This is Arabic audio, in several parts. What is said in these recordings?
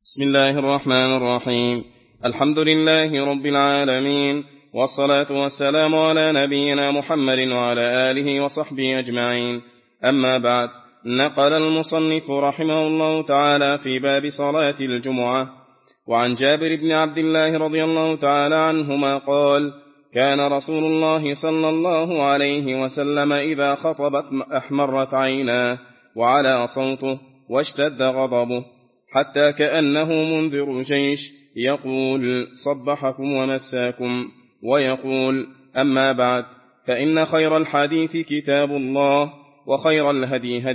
بسم الله الرحمن الرحيم. الحمد لله رب العالمين، والصلاة والسلام على نبينا محمد وعلى آله وصحبه أجمعين. أما بعد، نقل المصنف رحمه الله تعالى في باب صلاة الجمعة وعن جابر بن عبد الله رضي الله تعالى عنهما قال: كان رسول الله صلى الله عليه وسلم إذا خطب أحمرت عيناه وعلى صوته واشتد غضبه حتى كأنه منذر جيش، يقول: صبحكم ومساكم، ويقول: أما بعد، فإن خير الحديث كتاب الله، وخير الهدي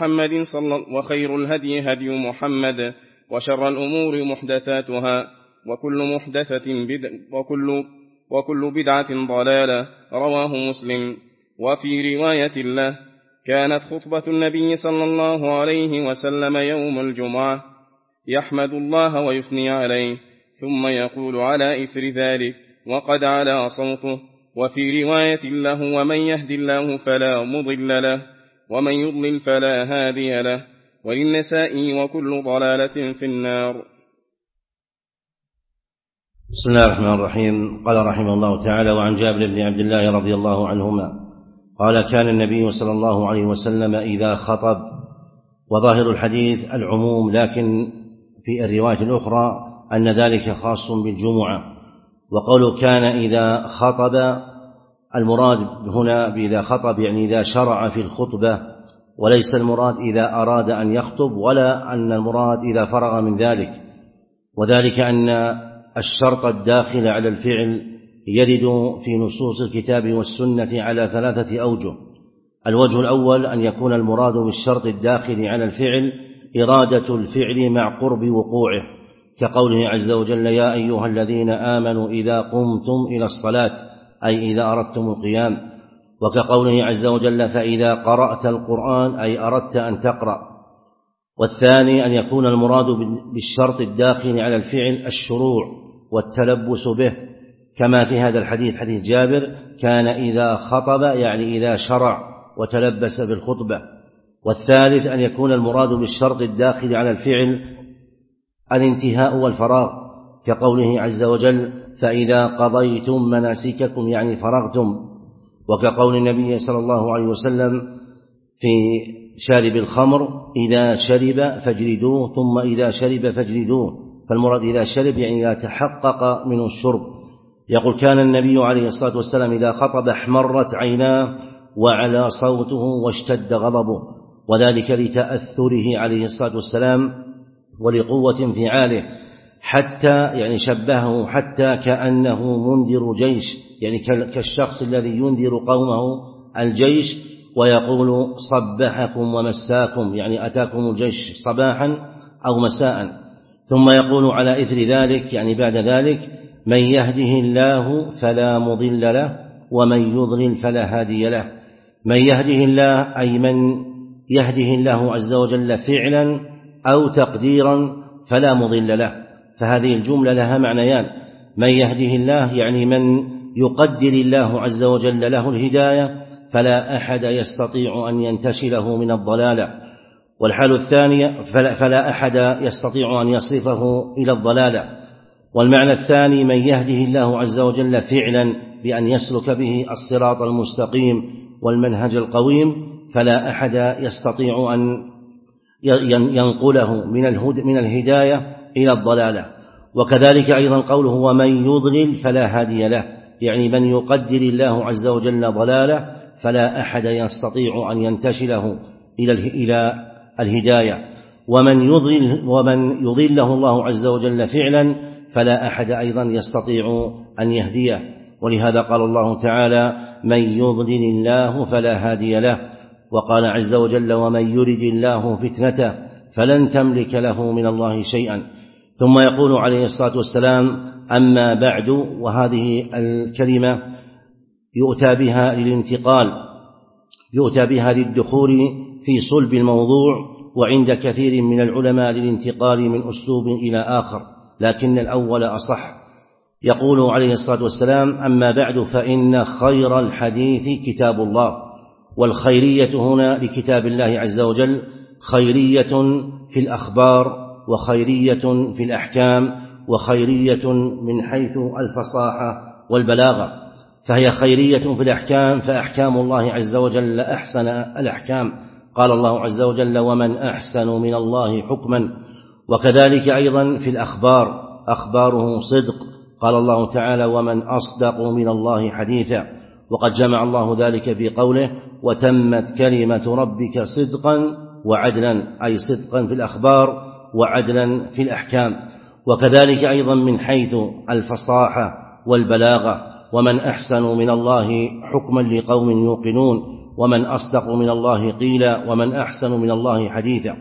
هدي محمد، وشر الأمور محدثاتها، وكل بدعة ضلالة. رواه مسلم. وفي رواية له: كانت خطبة النبي صلى الله عليه وسلم يوم الجمعة يحمد الله ويثني عليه، ثم يقول على إثر ذلك وقد علا صوته. وفي رواية له: ومن يهد الله فلا مضل له، ومن يضلل فلا هادي له. وللنسائي: وكل ضلالة في النار. بسم الله الرحمن الرحيم. قال رحمه الله تعالى: وعن جابر بن عبد الله رضي الله عنهما قال: كان النبي صلى الله عليه وسلم إذا خطب. وظاهر الحديث العموم، لكن في الرواية الأخرى أن ذلك خاص بالجمعة. وقوله كان إذا خطب، المراد هنا بإذا خطب يعني إذا شرع في الخطبة، وليس المراد إذا أراد أن يخطب، ولا أن المراد إذا فرغ من ذلك. وذلك أن الشرط الداخل على الفعل يرد في نصوص الكتاب والسنة على 3 أوجه. الوجه الأول أن يكون المراد بالشرط الداخل على الفعل إرادة الفعل مع قرب وقوعه، كقوله عز وجل: يا أيها الذين آمنوا إذا قمتم إلى الصلاة، أي إذا أردتم القيام. وكقوله عز وجل: فإذا قرأت القرآن، أي أردت أن تقرأ. والثاني أن يكون المراد بالشرط الداخل على الفعل الشروع والتلبس به، كما في هذا الحديث، حديث جابر: كان إذا خطب يعني إذا شرع وتلبس بالخطبة. والثالث أن يكون المراد بالشرط الداخل على الفعل الانتهاء والفراغ، كقوله عز وجل: فإذا قضيتم مناسككم يعني فرغتم. وكقول النبي صلى الله عليه وسلم في شارب الخمر: إذا شرب فاجلدوه، ثم إذا شرب فاجلدوه. فالمراد إذا شرب يعني إذا تحقق منه الشرب. يقول: كان النبي عليه الصلاة والسلام إذا خطب احمرت عيناه وعلى صوته واشتد غضبه، وذلك لتأثره عليه الصلاة والسلام ولقوة انفعاله، حتى يعني شبهه حتى كأنه منذر جيش، يعني كالشخص الذي ينذر قومه الجيش، ويقول: صبحكم ومساكم، يعني أتاكم الجيش صباحا أو مساء. ثم يقول على إثر ذلك يعني بعد ذلك: من يهده الله فلا مضل له، ومن يضلل فلا هادي له. من يهده الله أي من يهده الله عز وجل فعلا أو تقديرا فلا مضل له. فهذه الجملة لها معنيان: من يهده الله يعني من يقدر الله عز وجل له الهداية فلا أحد يستطيع أن ينتشله من الضلالة. والحال الثانية: فلا أحد يستطيع أن يصرفه إلى الضلالة. والمعنى الثاني: من يهده الله عز وجل فعلا بأن يسلك به الصراط المستقيم والمنهج القويم، فلا أحد يستطيع أن ينقله من الهداية إلى الضلالة. وكذلك أيضا قوله: ومن يضلل فلا هادي له، يعني من يقدر الله عز وجل ضلاله فلا أحد يستطيع أن ينتشله إلى الهداية. ومن يضله الله عز وجل فعلا فلا أحد أيضا يستطيع أن يهديه. ولهذا قال الله تعالى: من يضلل الله فلا هادي له. وقال عز وجل: ومن يرد الله فتنته فلن تملك له من الله شيئا. ثم يقول عليه الصلاة والسلام: أما بعد. وهذه الكلمة يؤتى بها للانتقال، يؤتى بها للدخول في صلب الموضوع، وعند كثير من العلماء للانتقال من أسلوب إلى آخر، لكن الأول أصح. يقول عليه الصلاة والسلام: أما بعد، فإن خير الحديث كتاب الله. والخيرية هنا لكتاب الله عز وجل خيرية في الأخبار وخيرية في الأحكام، وخيرية من حيث الفصاحة والبلاغة. فهي خيرية في الأحكام، فأحكام الله عز وجل أحسن الأحكام، قال الله عز وجل: ومن أحسن من الله حكما. وكذلك أيضا في الأخبار، أخباره صدق، قال الله تعالى: ومن أصدق من الله حديثا. وقد جمع الله ذلك في قوله: وتمت كلمة ربك صدقا وعدلا، أي صدقا في الأخبار وعدلا في الأحكام. وكذلك أيضا من حيث الفصاحة والبلاغة: ومن أحسن من الله حكما لقوم يوقنون، ومن أصدق من الله قيلا، ومن أحسن من الله حديثا.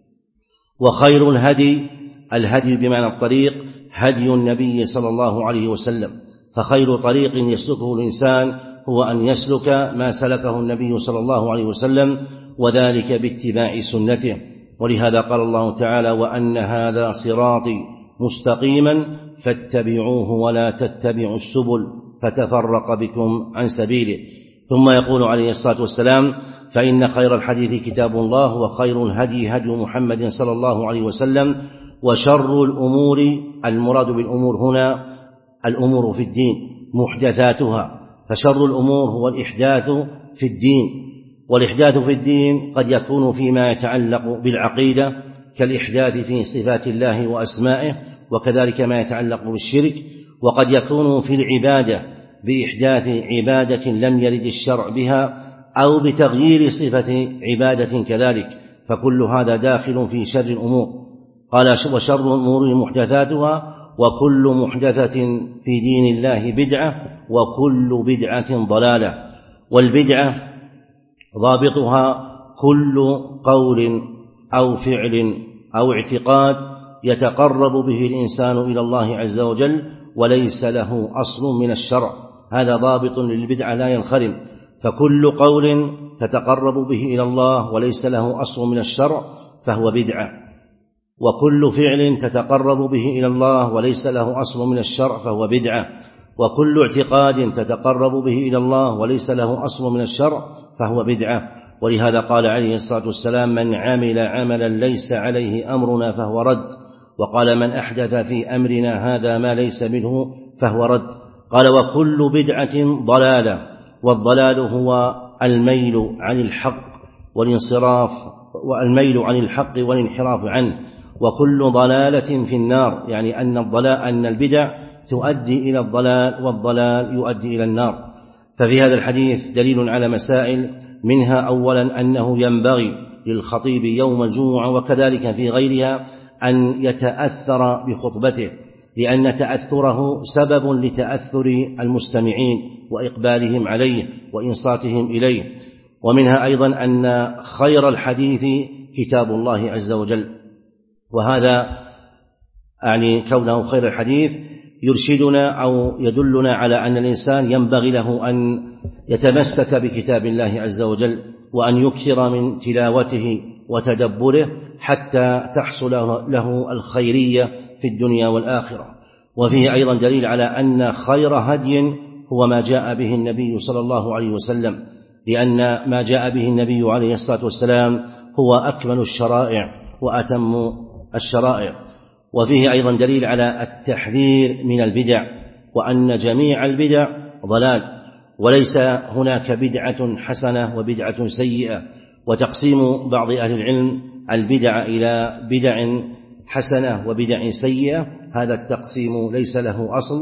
وخير الهدي بمعنى الطريق هدي النبي صلى الله عليه وسلم، فخير طريق يسلكه الإنسان هو أن يسلك ما سلكه النبي صلى الله عليه وسلم، وذلك باتباع سنته. ولهذا قال الله تعالى: وأن هذا صراطي مستقيما فاتبعوه ولا تتبعوا السبل فتفرق بكم عن سبيله. ثم يقول عليه الصلاة والسلام: فإن خير الحديث كتاب الله، وخير الهدي هدي محمد صلى الله عليه وسلم، وشر الأمور، المراد بالأمور هنا الأمور في الدين محدثاتها، فشر الأمور هو الإحداث في الدين. والإحداث في الدين قد يكون فيما يتعلق بالعقيدة كالإحداث في صفات الله وأسمائه، وكذلك ما يتعلق بالشرك. وقد يكون في العبادة بإحداث عبادة لم يرد الشرع بها، أو بتغيير صفة عبادة كذلك، فكل هذا داخل في شر الأمور. قال: وشر الأمور محدثاتها، وكل محدثة في دين الله بدعة، وكل بدعة ضلالة. والبدعة ضابطها كل قول أو فعل أو اعتقاد يتقرب به الإنسان إلى الله عز وجل وليس له أصل من الشرع، هذا ضابط للبدعة لا ينخرم. فكل قول تتقرب به إلى الله وليس له أصل من الشرع فهو بدعة، وكل فعل تتقرب به إلى الله وليس له أصل من الشرع فهو بدعة، وكل اعتقاد تتقرب به إلى الله وليس له أصل من الشرع فهو بدعة. ولهذا قال عليه الصلاة والسلام: من عمل عملا ليس عليه أمرنا فهو رد. وقال: من أحدث في أمرنا هذا ما ليس منه فهو رد. قال: وكل بدعة ضلالة، والضلال هو الميل عن الحق والانصراف، والميل عن الحق والانحراف عنه، وكل ضلالة في النار، يعني أن البدع تؤدي إلى الضلال، والضلال يؤدي إلى النار. ففي هذا الحديث دليل على مسائل، منها أولا أنه ينبغي للخطيب يوم الجمعة وكذلك في غيرها أن يتأثر بخطبته، لأن تأثره سبب لتأثر المستمعين وإقبالهم عليه وإنصاتهم إليه. ومنها أيضا أن خير الحديث كتاب الله عز وجل، وهذا يعني كونه خير الحديث يرشدنا أو يدلنا على أن الإنسان ينبغي له أن يتمسك بكتاب الله عز وجل، وأن يكثر من تلاوته وتدبره حتى تحصل له الخيرية في الدنيا والآخرة. وفيه أيضا دليل على أن خير هدي هو ما جاء به النبي صلى الله عليه وسلم، لأن ما جاء به النبي عليه الصلاة والسلام هو أكمل الشرائع وأتم الشرائع. وفيه أيضا دليل على التحذير من البدع، وأن جميع البدع ضلال، وليس هناك بدعة حسنة وبدعة سيئة. وتقسيم بعض أهل العلم البدع إلى بدع حسنة وبدع سيئة، هذا التقسيم ليس له أصل،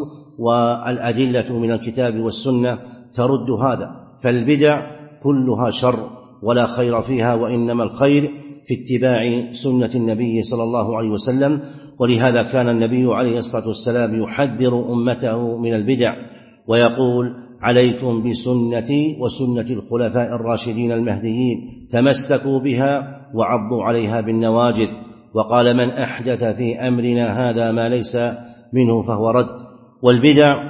والأدلة من الكتاب والسنة ترد هذا. فالبدع كلها شر ولا خير فيها، وإنما الخير في اتباع سنة النبي صلى الله عليه وسلم. ولهذا كان النبي عليه الصلاة والسلام يحذر أمته من البدع، ويقول: عليكم بسنتي وسنة الخلفاء الراشدين المهديين، تمسكوا بها وعضوا عليها بالنواجذ. وقال: من أحدث في أمرنا هذا ما ليس منه فهو رد. والبدع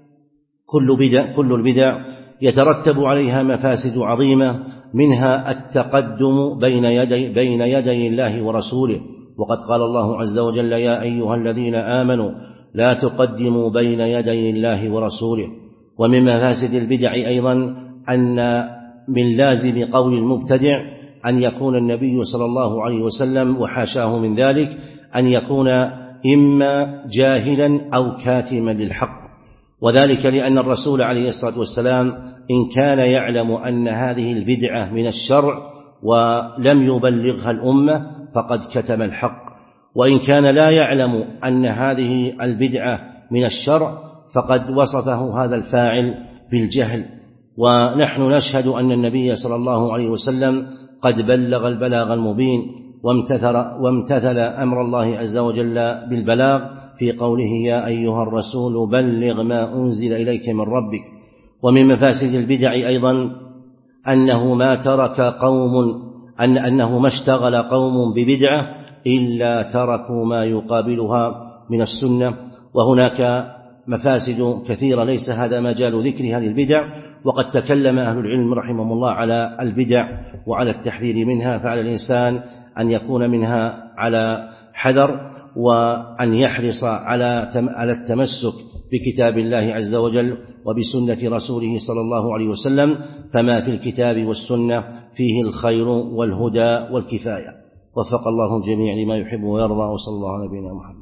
كل البدع يترتب عليها مفاسد عظيمة، منها التقدم بين يدي الله ورسوله، وقد قال الله عز وجل: يا أيها الذين آمنوا لا تقدموا بين يدي الله ورسوله. ومن مفاسد البدع أيضا أن من لازم قول المبتدع أن يكون النبي صلى الله عليه وسلم وحاشاه من ذلك أن يكون إما جاهلا أو كاتما للحق، وذلك لأن الرسول عليه الصلاة والسلام إن كان يعلم أن هذه البدعة من الشرع ولم يبلغها الأمة فقد كتم الحق، وإن كان لا يعلم أن هذه البدعة من الشرع فقد وصفه هذا الفاعل بالجهل. ونحن نشهد أن النبي صلى الله عليه وسلم قد بلغ البلاغ المبين وامتثل أمر الله عز وجل بالبلاغ في قوله يا أيها الرسول بلغ ما أنزل إليك من ربك. ومن مفاسد البدع أيضا أنه ما اشتغل قوم ببدعة إلا تركوا ما يقابلها من السنة. وهناك مفاسد كثيرة ليس هذا مجال ذكرها للبدع، وقد تكلم أهل العلم رحمهم الله على البدع وعلى التحذير منها، فعلى الإنسان أن يكون منها على حذر، وأن يحرص على التمسك بكتاب الله عز وجل وبسنة رسوله صلى الله عليه وسلم، فما في الكتاب والسنة فيه الخير والهدى والكفاية. وفق الله الجميع لما يحب ويرضى، وصلى الله على نبينا محمد.